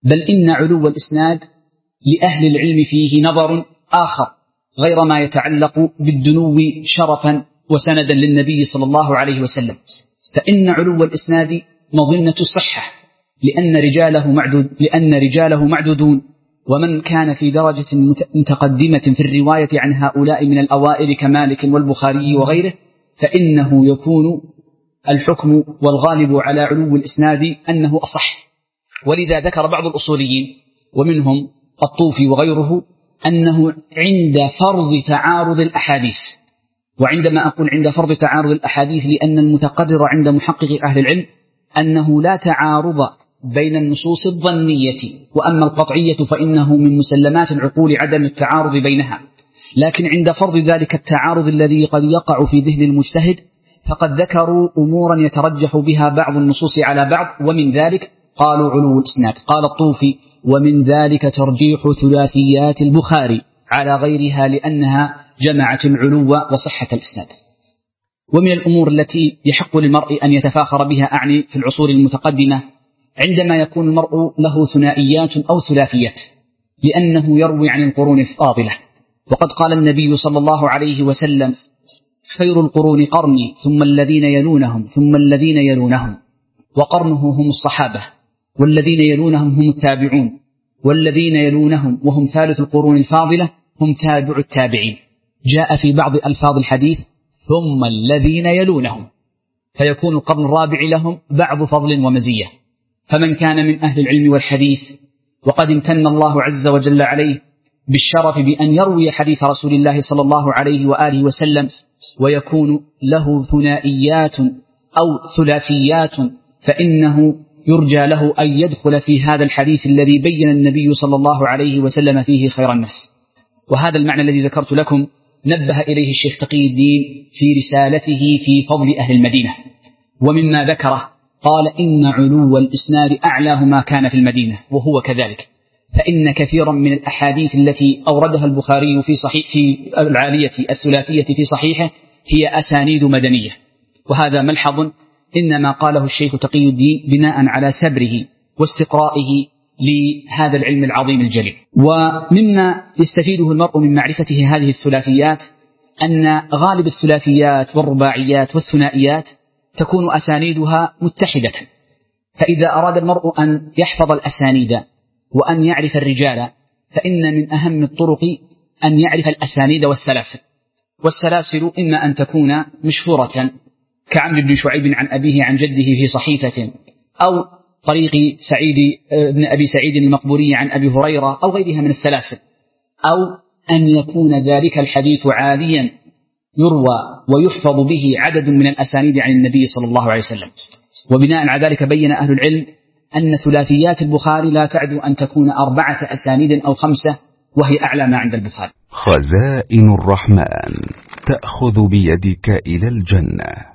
بل إن علو الإسناد لأهل العلم فيه نظر آخر غير ما يتعلق بالدنو شرفا وسندا للنبي صلى الله عليه وسلم. فإن علو الإسناد مظنة الصحة لأن رجاله معدودون، ومن كان في درجة متقدمة في الرواية عن هؤلاء من الأوائل كمالك والبخاري وغيره، فإنه يكون الحكم والغالب على علو الإسناد أنه أصح. ولذا ذكر بعض الأصوليين ومنهم الطوفي وغيره أنه عند فرض تعارض الأحاديث، وعندما أقول عند فرض تعارض الأحاديث لأن المتقرر عند محقق أهل العلم أنه لا تعارض بين النصوص الظنية، وأما القطعية فإنه من مسلمات العقول عدم التعارض بينها. لكن عند فرض ذلك التعارض الذي قد يقع في ذهن المجتهد فقد ذكروا أمورا يترجح بها بعض النصوص على بعض، ومن ذلك قالوا علو الإسناد. قال الطوفي: ومن ذلك ترجيح ثلاثيات البخاري على غيرها لأنها جمعت العلو وصحة الإسناد. ومن الأمور التي يحق للمرء أن يتفاخر بها أعني في العصور المتقدمة عندما يكون المرء له ثنائيات أو ثلاثيات، لأنه يروي عن القرون الفاضلة. وقد قال النبي صلى الله عليه وسلم: خير القرون قرني ثم الذين يلونهم ثم الذين يلونهم، وقرنه هم الصحابة، والذين يلونهم هم التابعون، والذين يلونهم وهم ثالث القرون الفاضلة هم تابع التابعين. جاء في بعض ألفاظ الحديث ثم الذين يلونهم، فيكون القرن الرابع لهم بعض فضل ومزية. فمن كان من أهل العلم والحديث وقد امتن الله عز وجل عليه بالشرف بأن يروي حديث رسول الله صلى الله عليه وآله وسلم ويكون له ثنائيات أو ثلاثيات، فإنه يرجى له أن يدخل في هذا الحديث الذي بين النبي صلى الله عليه وسلم فيه خير الناس. وهذا المعنى الذي ذكرت لكم نبه إليه الشيخ تقي الدين في رسالته في فضل أهل المدينة. ومما ذكره قال: إن علو الإسناد أعلاه ما كان في المدينة، وهو كذلك، فإن كثيرا من الأحاديث التي أوردها البخاري في العالية الثلاثية في صحيحه هي أسانيد مدنية. وهذا ملحظ إنما قاله الشيخ تقي الدين بناء على سبره واستقرائه لهذا العلم العظيم الجليل. ومما يستفيده المرء من معرفته هذه الثلاثيات أن غالب الثلاثيات والرباعيات والثنائيات تكون أسانيدها متحدة، فإذا أراد المرء أن يحفظ الأسانيد وأن يعرف الرجال فإن من أهم الطرق أن يعرف الأسانيد والسلاسل. والسلاسل إما أن تكون مشهورة كعمرو بن شعيب عن أبيه عن جده في صحيفة، أو طريق ابن أبي سعيد المقبوري عن أبي هريرة أو غيرها من السلاسل، أو أن يكون ذلك الحديث عاليا يروى ويحفظ به عدد من الأسانيد عن النبي صلى الله عليه وسلم. وبناء على ذلك بين أهل العلم أن ثلاثيات البخاري لا تعد أن تكون 4 أسانيد أو 5، وهي أعلى ما عند البخاري. خزائن الرحمن تأخذ بيدك إلى الجنة.